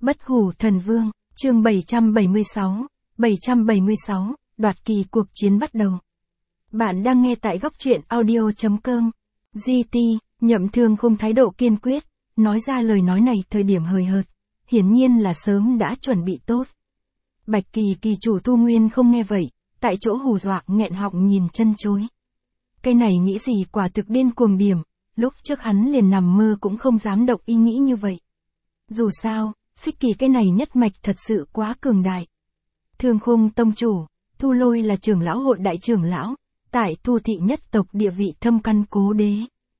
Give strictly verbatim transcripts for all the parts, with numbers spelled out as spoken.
Bất hủ thần vương, chương bảy trăm bảy mươi sáu, bảy trăm bảy mươi sáu, đoạt kỳ cuộc chiến bắt đầu. Bạn đang nghe tại góc truyện audio chấm com. giê tê, Nhậm Thương Khung thái độ kiên quyết, nói ra lời nói này thời điểm hời hợt, hiển nhiên là sớm đã chuẩn bị tốt. Bạch Kỳ kỳ chủ Tu Nguyên không nghe vậy, tại chỗ hù dọa nghẹn họng nhìn chân chối. Cái này nghĩ gì quả thực điên cuồng điểm, lúc trước hắn liền nằm mơ cũng không dám động ý nghĩ như vậy. Dù sao, Xích Kỳ cái này nhất mạch thật sự quá cường đại. Thương Khung tông chủ, Thu Lôi là trưởng lão hội đại trưởng lão, tại Thu thị nhất tộc địa vị thâm căn cố đế.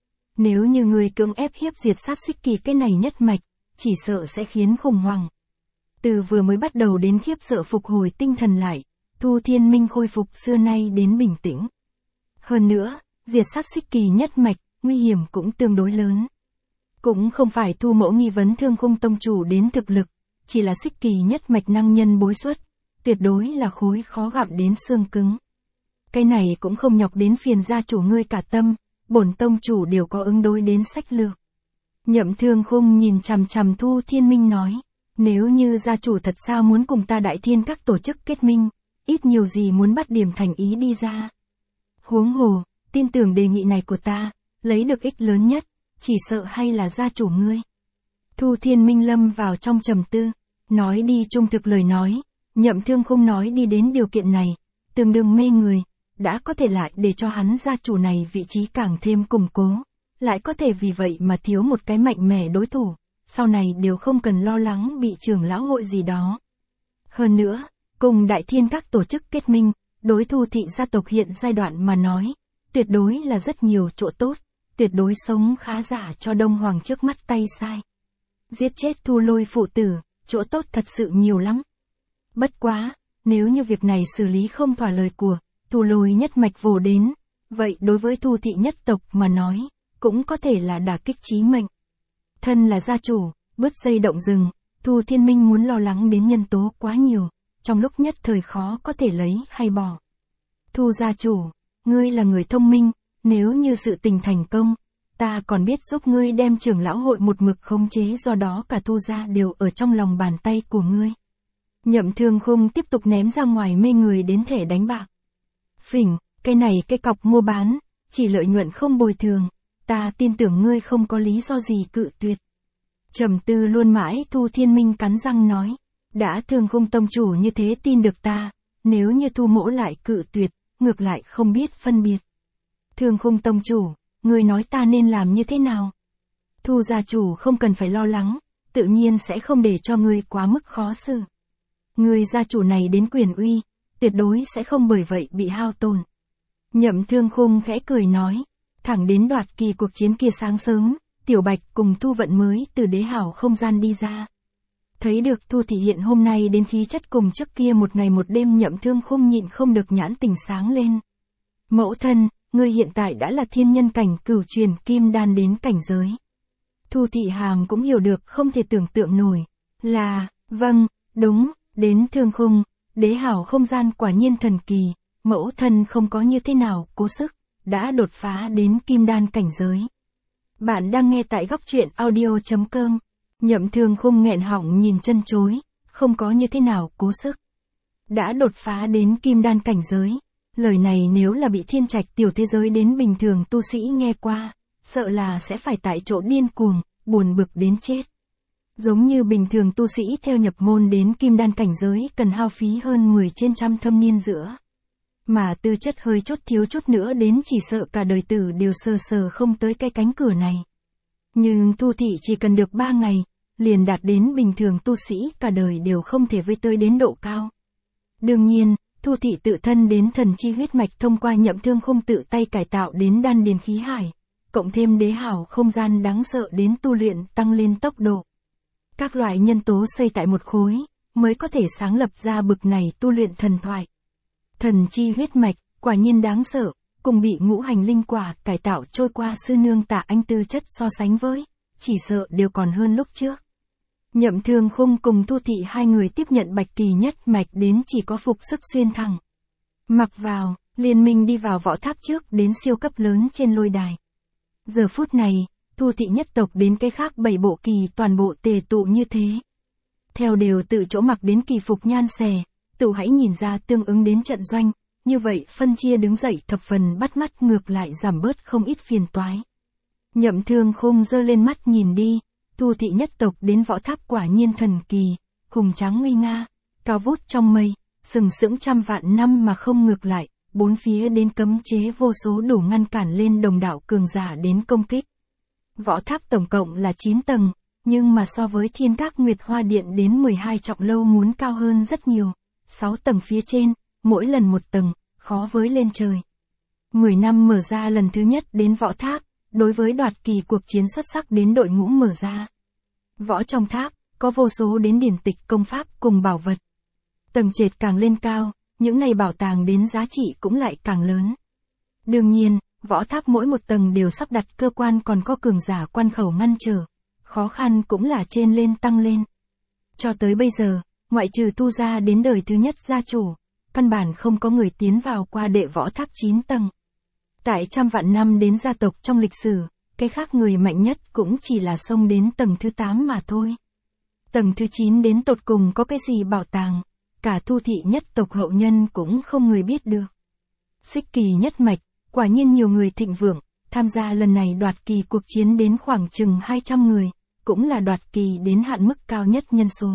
Nếu như người cưỡng ép hiếp diệt sát Xích Kỳ cái này nhất mạch, chỉ sợ sẽ khiến khủng hoảng. Từ vừa mới bắt đầu đến khiếp sợ phục hồi tinh thần lại, Thu Thiên Minh khôi phục xưa nay đến bình tĩnh. Hơn nữa, diệt sát Xích Kỳ nhất mạch, nguy hiểm cũng tương đối lớn. Cũng không phải Thu mẫu nghi vấn Thương Khung tông chủ đến thực lực, chỉ là Xích Kỳ nhất mạch năng nhân bối xuất, tuyệt đối là khối khó gặm đến xương cứng. Cái này cũng không nhọc đến phiền gia chủ ngươi cả tâm, bổn tông chủ đều có ứng đối đến sách lược. Nhậm Thương Khung nhìn chằm chằm Thu Thiên Minh nói, nếu như gia chủ thật sao muốn cùng ta Đại Thiên các tổ chức kết minh, ít nhiều gì muốn bắt điểm thành ý đi ra. Huống hồ, tin tưởng đề nghị này của ta, lấy được ích lớn nhất, chỉ sợ hay là gia chủ ngươi. Thu Thiên Minh lâm vào trong trầm tư, nói đi trung thực lời nói, Nhậm Thương Khung nói đi đến điều kiện này, tương đương mê người, đã có thể lại để cho hắn gia chủ này vị trí càng thêm củng cố, lại có thể vì vậy mà thiếu một cái mạnh mẽ đối thủ, sau này đều không cần lo lắng bị trưởng lão hội gì đó. Hơn nữa, cùng Đại Thiên các tổ chức kết minh, đối Thu thị gia tộc hiện giai đoạn mà nói, tuyệt đối là rất nhiều chỗ tốt, tuyệt đối sống khá giả cho Đông Hoàng trước mắt tay sai. Giết chết Thu Lôi phụ tử, chỗ tốt thật sự nhiều lắm. Bất quá, nếu như việc này xử lý không thỏa lời của Thu Lôi nhất mạch vồ đến, vậy đối với Thu thị nhất tộc mà nói, cũng có thể là đả kích chí mệnh. Thân là gia chủ, bứt dây động rừng, Thu Thiên Minh muốn lo lắng đến nhân tố quá nhiều, trong lúc nhất thời khó có thể lấy hay bỏ. Thu gia chủ, ngươi là người thông minh, nếu như sự tình thành công, ta còn biết giúp ngươi đem trưởng lão hội một mực khống chế, do đó cả Thu gia đều ở trong lòng bàn tay của ngươi. Nhậm Thương Khung tiếp tục ném ra ngoài mê người đến thẻ đánh bạc. Phỉnh, cái này cái cọc mua bán, chỉ lợi nhuận không bồi thường, ta tin tưởng ngươi không có lý do gì cự tuyệt. Trầm tư luôn mãi Thu Thiên Minh cắn răng nói, đã Thương Khung tông chủ như thế tin được ta, nếu như Thu mỗ lại cự tuyệt, ngược lại không biết phân biệt. Thương Khung tông chủ, ngươi nói ta nên làm như thế nào? Thu gia chủ không cần phải lo lắng, tự nhiên sẽ không để cho ngươi quá mức khó xử. Ngươi gia chủ này đến quyền uy, tuyệt đối sẽ không bởi vậy bị hao tổn. Nhậm Thương Khung khẽ cười nói, thẳng đến đoạt kỳ cuộc chiến kia sáng sớm, Tiểu Bạch cùng Thu Vận mới từ đế hảo không gian đi ra. Thấy được Thu thị hiện hôm nay đến khí chất cùng trước kia một ngày một đêm, Nhậm Thương Khung nhịn không được nhãn tình sáng lên. Mẫu thân, ngươi hiện tại đã là thiên nhân cảnh cửu truyền kim đan đến cảnh giới. Thu thị hàm cũng hiểu được không thể tưởng tượng nổi, là, vâng, đúng, đến Thương Khung, đế hảo không gian quả nhiên thần kỳ, mẫu thân không có như thế nào cố sức, đã đột phá đến kim đan cảnh giới. Bạn đang nghe tại góc truyện audio chấm com. Nhậm Thương Khung nghẹn họng nhìn chân chối, không có như thế nào cố sức. Đã đột phá đến kim đan cảnh giới. Lời này nếu là bị thiên trạch tiểu thế giới đến bình thường tu sĩ nghe qua, sợ là sẽ phải tại chỗ điên cuồng, buồn bực đến chết. Giống như bình thường tu sĩ theo nhập môn đến kim đan cảnh giới cần hao phí hơn mười trên trăm thâm niên giữa. Mà tư chất hơi chút thiếu chút nữa đến chỉ sợ cả đời tử đều sờ sờ không tới cái cánh cửa này. Nhưng Thu thị chỉ cần được ba ngày, liền đạt đến bình thường tu sĩ cả đời đều không thể với tới đến độ cao. Đương nhiên, Thu thị tự thân đến thần chi huyết mạch thông qua Nhậm Thương Khung tự tay cải tạo đến đan điền khí hải, cộng thêm đế hảo không gian đáng sợ đến tu luyện tăng lên tốc độ. Các loại nhân tố xây tại một khối, mới có thể sáng lập ra bực này tu luyện thần thoại. Thần chi huyết mạch, quả nhiên đáng sợ, cùng bị ngũ hành linh quả cải tạo trôi qua sư nương Tạ Anh tư chất so sánh với, chỉ sợ đều còn hơn lúc trước. Nhậm Thương Khung cùng Thu thị hai người tiếp nhận Bạch Kỳ nhất mạch đến chỉ có phục sức xuyên thẳng. Mặc vào, liên minh đi vào võ tháp trước đến siêu cấp lớn trên lôi đài. Giờ phút này, Thu thị nhất tộc đến cái khác bảy bộ kỳ toàn bộ tề tụ như thế. theo đều tự chỗ mặc đến kỳ phục nhan xè, tự hãy nhìn ra tương ứng đến trận doanh, như vậy phân chia đứng dậy thập phần bắt mắt ngược lại giảm bớt không ít phiền toái. Nhậm Thương Khung giơ lên mắt nhìn đi, Thu thị nhất tộc đến Võ Tháp quả nhiên thần kỳ, hùng tráng nguy nga, cao vút trong mây, sừng sững trăm vạn năm mà không ngược lại, bốn phía đến cấm chế vô số đủ ngăn cản lên đồng đạo cường giả đến công kích. Võ Tháp tổng cộng là chín tầng, nhưng mà so với Thiên Các Nguyệt Hoa Điện đến mười hai trọng lâu muốn cao hơn rất nhiều, sáu tầng phía trên, mỗi lần một tầng, khó với lên trời. mười năm mở ra lần thứ nhất đến Võ Tháp, đối với đoạt kỳ cuộc chiến xuất sắc đến đội ngũ mở ra. Võ trong tháp, có vô số đến điển tịch công pháp cùng bảo vật. Tầng trệt càng lên cao, những này bảo tàng đến giá trị cũng lại càng lớn. Đương nhiên, Võ Tháp mỗi một tầng đều sắp đặt cơ quan còn có cường giả quan khẩu ngăn trở. Khó khăn cũng là trên lên tăng lên. Cho tới bây giờ, ngoại trừ Tu gia đến đời thứ nhất gia chủ, căn bản không có người tiến vào qua đệ Võ Tháp chín tầng. Tại trăm vạn năm đến gia tộc trong lịch sử, cái khác người mạnh nhất cũng chỉ là xông đến tầng thứ tám mà thôi. Tầng thứ chín đến tột cùng có cái gì bảo tàng, cả Thu thị nhất tộc hậu nhân cũng không người biết được. Xích Kỳ nhất mạch, quả nhiên nhiều người thịnh vượng, tham gia lần này đoạt kỳ cuộc chiến đến khoảng chừng hai trăm người, cũng là đoạt kỳ đến hạn mức cao nhất nhân số.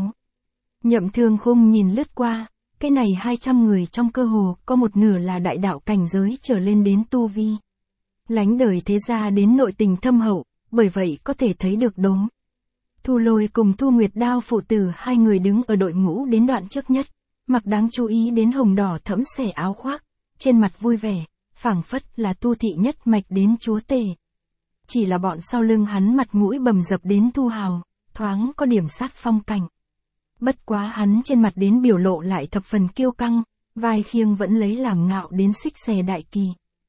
Nhậm Thương Khung nhìn lướt qua, cái này hai trăm người trong cơ hồ có một nửa là đại đạo cảnh giới trở lên đến tu vi. Lánh đời thế gia đến nội tình thâm hậu, bởi vậy có thể thấy được đốm. Thu Lôi cùng Thu Nguyệt Đao phụ tử hai người đứng ở đội ngũ đến đoạn trước nhất, mặc đáng chú ý đến hồng đỏ thẫm xẻ áo khoác, trên mặt vui vẻ, phảng phất là Tu thị nhất mạch đến chúa tể. Chỉ là bọn sau lưng hắn mặt mũi bầm dập đến Thu Hào, thoáng có điểm sát phong cảnh. Bất quá hắn trên mặt đến biểu lộ lại thập phần kiêu căng, vai khiêng vẫn lấy làm ngạo đến xích xè đại kỳ.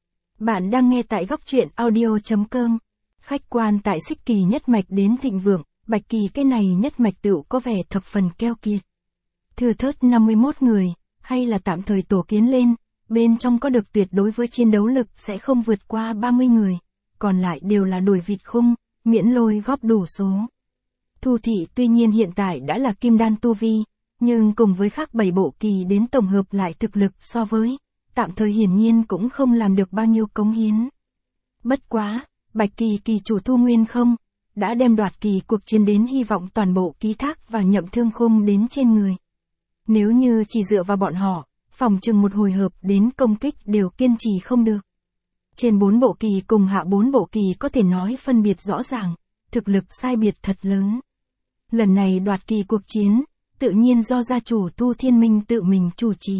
Bạn đang nghe tại góc truyện audio.com. Khách quan tại Xích Kỳ nhất mạch đến thịnh vượng, Bạch Kỳ cái này nhất mạch tựu có vẻ thập phần keo kiệt. Thưa thớt năm mươi mốt người, hay là tạm thời tổ kiến lên, bên trong có được tuyệt đối với chiến đấu lực sẽ không vượt qua ba mươi người, còn lại đều là đuổi vịt khung, miễn lôi góp đủ số. Thu thị tuy nhiên hiện tại đã là kim đan tu vi, nhưng cùng với khác bảy bộ kỳ đến tổng hợp lại thực lực so với, tạm thời hiển nhiên cũng không làm được bao nhiêu cống hiến. Bất quá, Bạch Kỳ kỳ chủ Thu Nguyên không, đã đem đoạt kỳ cuộc chiến đến hy vọng toàn bộ ký thác và Nhậm Thương Khung đến trên người. Nếu như chỉ dựa vào bọn họ, phòng chừng một hồi hợp đến công kích đều kiên trì không được. Trên bốn bộ kỳ cùng hạ bốn bộ kỳ có thể nói phân biệt rõ ràng, thực lực sai biệt thật lớn. Lần này đoạt kỳ cuộc chiến, tự nhiên do gia chủ Tu Thiên Minh tự mình chủ trì.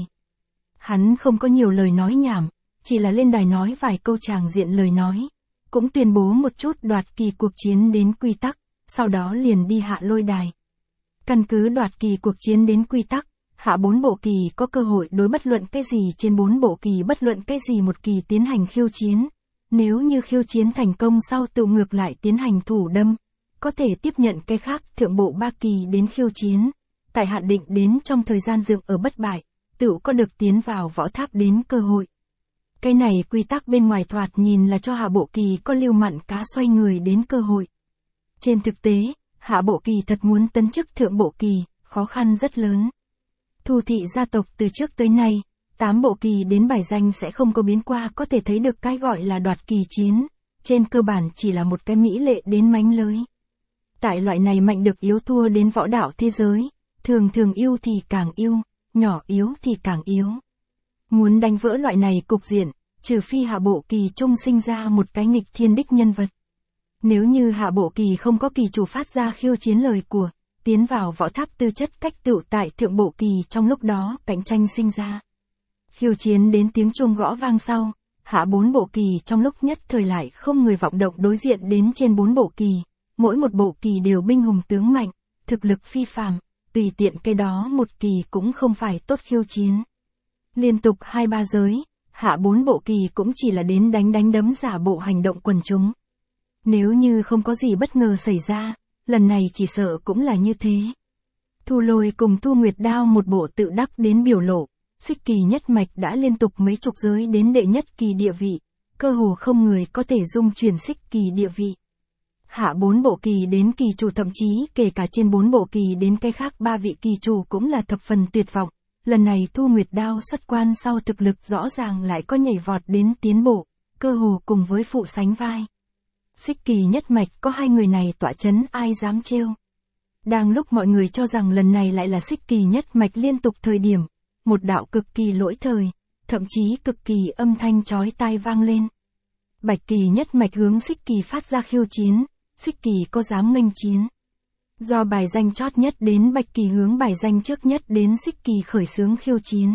Hắn không có nhiều lời nói nhảm, chỉ là lên đài nói vài câu tràng diện lời nói, cũng tuyên bố một chút đoạt kỳ cuộc chiến đến quy tắc, sau đó liền đi hạ lôi đài. Căn cứ đoạt kỳ cuộc chiến đến quy tắc, hạ bốn bộ kỳ có cơ hội đối bất luận cái gì trên bốn bộ kỳ bất luận cái gì một kỳ tiến hành khiêu chiến. Nếu như khiêu chiến thành công sau tự ngược lại tiến hành thủ đâm, có thể tiếp nhận cái khác thượng bộ ba kỳ đến khiêu chiến. Tại hạn định đến trong thời gian dựng ở bất bại, tự có được tiến vào Võ Tháp đến cơ hội. Cái này quy tắc bên ngoài thoạt nhìn là cho hạ bộ kỳ có lưu mặn cá xoay người đến cơ hội. Trên thực tế, hạ bộ kỳ thật muốn tấn chức thượng bộ kỳ, khó khăn rất lớn. Thu thị gia tộc từ trước tới nay, tám bộ kỳ đến bài danh sẽ không có biến qua, có thể thấy được cái gọi là đoạt kỳ chiến, trên cơ bản chỉ là một cái mỹ lệ đến mánh lới. Tại loại này mạnh được yếu thua đến võ đạo thế giới, thường thường yêu thì càng yêu, nhỏ yếu thì càng yếu. Muốn đánh vỡ loại này cục diện, trừ phi hạ bộ kỳ trung sinh ra một cái nghịch thiên đích nhân vật. Nếu như hạ bộ kỳ không có kỳ chủ phát ra khiêu chiến lời của, tiến vào Võ Tháp tư chất cách tựu tại thượng bộ kỳ trong lúc đó cạnh tranh sinh ra. Khiêu chiến đến tiếng chuông gõ vang sau, hạ bốn bộ kỳ trong lúc nhất thời lại không người vọng động đối diện đến trên bốn bộ kỳ, mỗi một bộ kỳ đều binh hùng tướng mạnh, thực lực phi phàm, tùy tiện cái đó một kỳ cũng không phải tốt khiêu chiến. Liên tục hai ba giới, hạ bốn bộ kỳ cũng chỉ là đến đánh đánh đấm giả bộ hành động quần chúng. Nếu như không có gì bất ngờ xảy ra, lần này chỉ sợ cũng là như thế. Thu Lôi cùng Thu Nguyệt Đao một bộ tự đắc đến biểu lộ, Xích Kỳ nhất mạch đã liên tục mấy chục giới đến đệ nhất kỳ địa vị, cơ hồ không người có thể dung chuyển Xích Kỳ địa vị. hạ bốn bộ kỳ đến kỳ chủ, thậm chí kể cả trên bốn bộ kỳ đến cái khác ba vị kỳ chủ cũng là thập phần tuyệt vọng. Lần này Thu Nguyệt Đao xuất quan sau thực lực rõ ràng lại có nhảy vọt đến tiến bộ, cơ hồ cùng với phụ sánh vai. Xích Kỳ Nhất Mạch có hai người này tọa chấn ai dám trêu. Đang lúc mọi người cho rằng lần này lại là Xích Kỳ Nhất Mạch liên tục thời điểm, một đạo cực kỳ lỗi thời, thậm chí cực kỳ âm thanh chói tai vang lên. Bạch Kỳ Nhất Mạch hướng Xích Kỳ phát ra khiêu chiến, Xích Kỳ có dám nghênh chiến. Do bài danh chót nhất đến Bạch Kỳ hướng bài danh trước nhất đến Xích Kỳ khởi xướng khiêu chiến.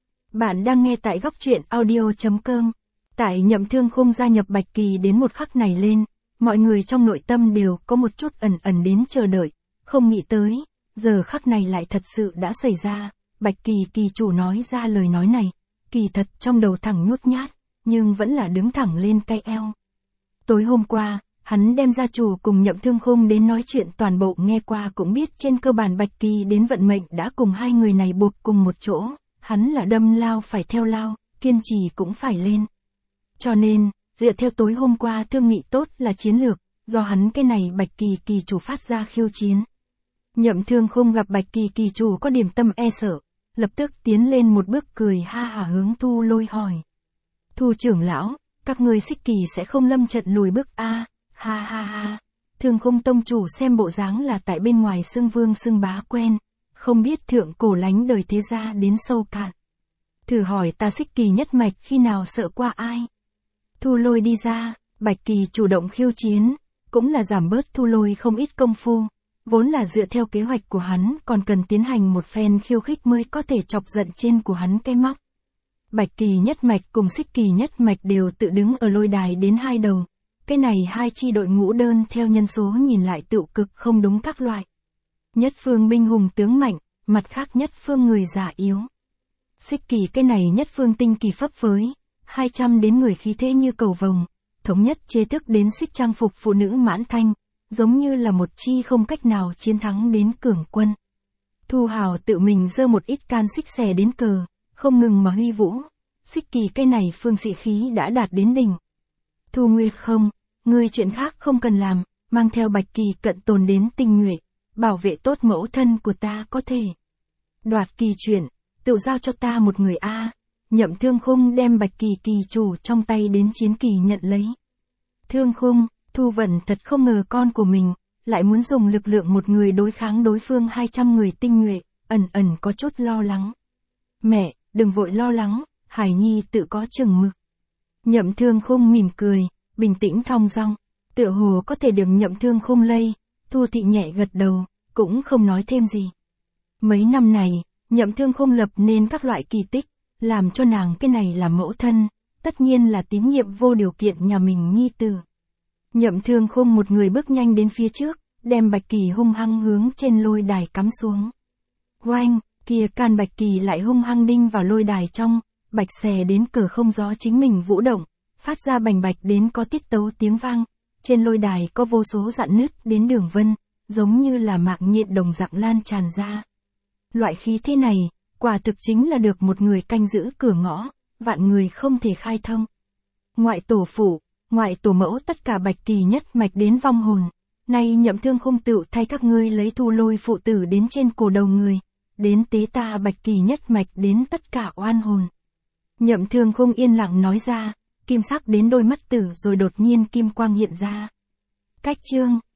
Bạn đang nghe tại góc truyện audio chấm com. Tại Nhậm Thương Khung gia nhập Bạch Kỳ đến một khắc này lên, mọi người trong nội tâm đều có một chút ẩn ẩn đến chờ đợi, không nghĩ tới, giờ khắc này lại thật sự đã xảy ra. Bạch Kỳ kỳ chủ nói ra lời nói này, kỳ thật trong đầu thẳng nhút nhát, nhưng vẫn là đứng thẳng lên cay eo. Tối hôm qua, hắn đem gia chủ cùng Nhậm Thương Khung đến nói chuyện, toàn bộ nghe qua cũng biết trên cơ bản Bạch Kỳ đến vận mệnh đã cùng hai người này buộc cùng một chỗ, hắn là đâm lao phải theo lao, kiên trì cũng phải lên. Cho nên, dựa theo tối hôm qua thương nghị tốt là chiến lược, do hắn cái này Bạch Kỳ kỳ chủ phát ra khiêu chiến. Nhậm Thương Khung gặp Bạch Kỳ kỳ chủ có điểm tâm e sợ, lập tức tiến lên một bước cười ha hả hướng Thu Lôi hỏi. Thu trưởng lão, các ngươi Xích Kỳ sẽ không lâm trận lùi bước a? Ha ha ha. Thương Khung tông chủ xem bộ dáng là tại bên ngoài xưng vương xưng bá quen, không biết thượng cổ lánh đời thế gia đến sâu cạn. Thử hỏi ta Xích Kỳ Nhất Mạch khi nào sợ qua ai? Thu Lôi đi ra, Bạch Kỳ chủ động khiêu chiến, cũng là giảm bớt Thu Lôi không ít công phu, vốn là dựa theo kế hoạch của hắn còn cần tiến hành một phen khiêu khích mới có thể chọc giận trên của hắn cái móc. Bạch Kỳ Nhất Mạch cùng Xích Kỳ Nhất Mạch đều tự đứng ở lôi đài đến hai đầu, cái này hai chi đội ngũ đơn theo nhân số nhìn lại tựu cực không đúng các loại. Nhất phương binh hùng tướng mạnh, mặt khác nhất phương người già yếu. Xích Kỳ cái này nhất phương tinh kỳ phấp phới, hai trăm đến người khí thế như cầu vồng, thống nhất chế thức đến xích trang phục phụ nữ mãn thanh, giống như là một chi không cách nào chiến thắng đến cường quân. Thu Hào tự mình giơ một ít can xích xẻ đến cờ, không ngừng mà huy vũ, Xích Kỳ cái này phương sĩ khí đã đạt đến đỉnh. Thu Nguyệt không, ngươi chuyện khác không cần làm, mang theo Bạch Kỳ cận tồn đến tinh nhuệ, bảo vệ tốt mẫu thân của ta có thể. Đoạt kỳ chuyện, tự giao cho ta một người a. Nhậm Thương Khung đem Bạch Kỳ kỳ chủ trong tay đến chiến kỳ nhận lấy. Thương Khung, Thu Vận thật không ngờ con của mình, lại muốn dùng lực lượng một người đối kháng đối phương hai trăm người tinh nhuệ, ẩn ẩn có chút lo lắng. Mẹ, đừng vội lo lắng, Hải Nhi tự có chừng mực. Nhậm Thương Khung mỉm cười, bình tĩnh thong dong, tựa hồ có thể được Nhậm Thương Khung lây, Thu Thị nhẹ gật đầu, cũng không nói thêm gì. Mấy năm này, Nhậm Thương Khung lập nên các loại kỳ tích, làm cho nàng cái này là mẫu thân, tất nhiên là tín nhiệm vô điều kiện nhà mình nhi tử. Nhậm Thương Khung một người bước nhanh đến phía trước, đem Bạch Kỳ hung hăng hướng trên lôi đài cắm xuống. Oanh, kia can Bạch Kỳ lại hung hăng đinh vào lôi đài trong, bạch xè đến cờ không gió chính mình vũ động, phát ra bành bạch đến có tiết tấu tiếng vang, trên lôi đài có vô số rạn nứt đến đường vân, giống như là mạng nhện đồng dạng lan tràn ra. Loại khí thế này, quả thực chính là được một người canh giữ cửa ngõ, vạn người không thể khai thông. Ngoại tổ phụ, ngoại tổ mẫu tất cả Bạch Kỳ Nhất Mạch đến vong hồn, nay Nhậm Thương Khung tự thay các ngươi lấy Thu Lôi phụ tử đến trên cổ đầu người, đến tế ta Bạch Kỳ Nhất Mạch đến tất cả oan hồn. Nhậm Thương Khung yên lặng nói ra, kim sắc đến đôi mắt tử rồi đột nhiên kim quang hiện ra. Cách chương